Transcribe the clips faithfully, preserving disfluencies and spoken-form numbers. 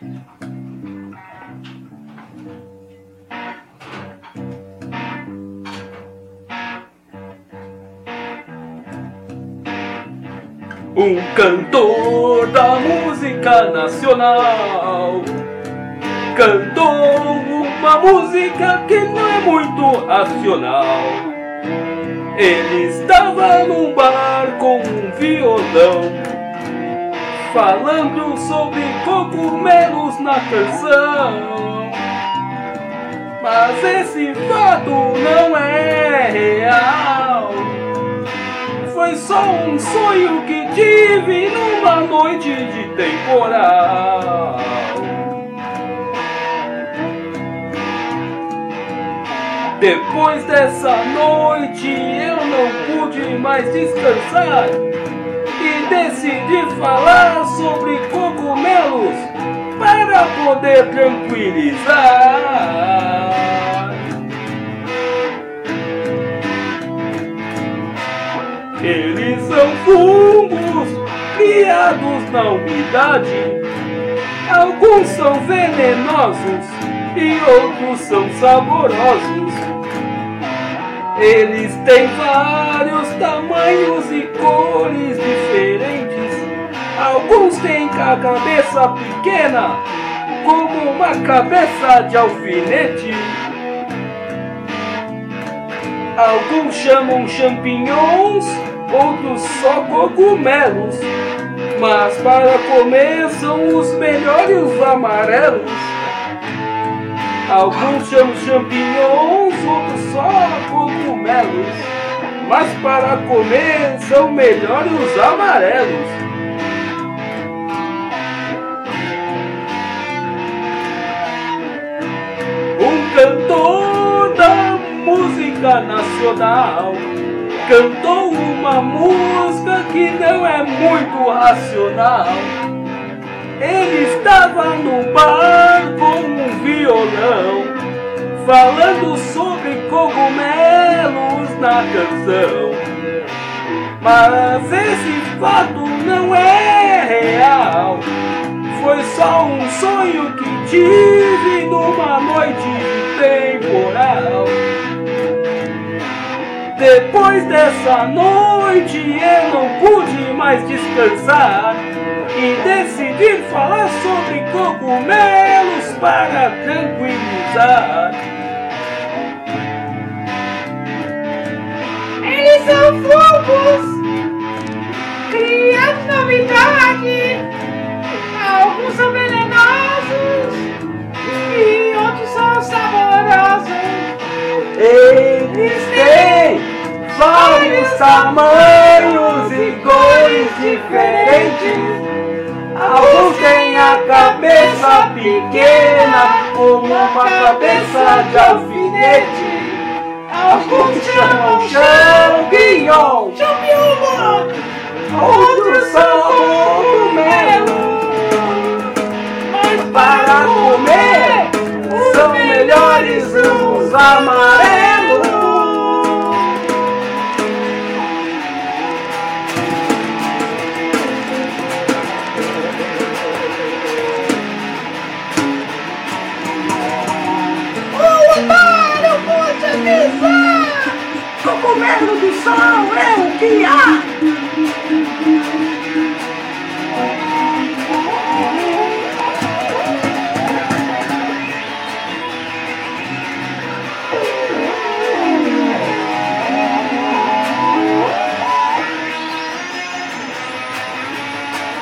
Um cantor da música nacional cantou uma música que não é muito racional. Ele estava num bar com um violão, falando sobre cogumelos na canção. Mas esse fato não é real, foi só um sonho que tive numa noite de temporal. Depois dessa noite eu não pude mais descansar e decidi falar sobre cogumelos para poder tranquilizar. Eles são fungos criados na umidade. Alguns são venenosos e outros são saborosos. Eles têm vários tamanhos e cores diferentes. Alguns têm a cabeça pequena, como uma cabeça de alfinete. Alguns chamam champignons, outros só cogumelos. Mas para comer são os melhores os amarelos. Alguns chamam champignons, outros só cogumelos. Mas para comer são melhores os amarelos. Um cantor da música nacional cantou uma música que não é muito racional. Ele estava no bar com um violão, falando sobre cogumelos na canção. Mas esse fato não é real, foi só um sonho que tive numa noite de temporal. Depois dessa noite eu não pude mais descansar e decidi falar sobre cogumelos para tranquilizar. Eles são fungos criados na umidade. Alguns são venenosos e outros são saborosos. Eles têm vários tamanhos e cores diferentes. Alguns têm a cabeça pequena, como uma cabeça de alfinete. Alguns chamam champignon, outros são cogumelos. Mas para comer são melhores os amarelos. Cogumelo do sol é o que há.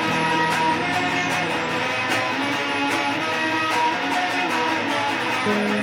Thank you.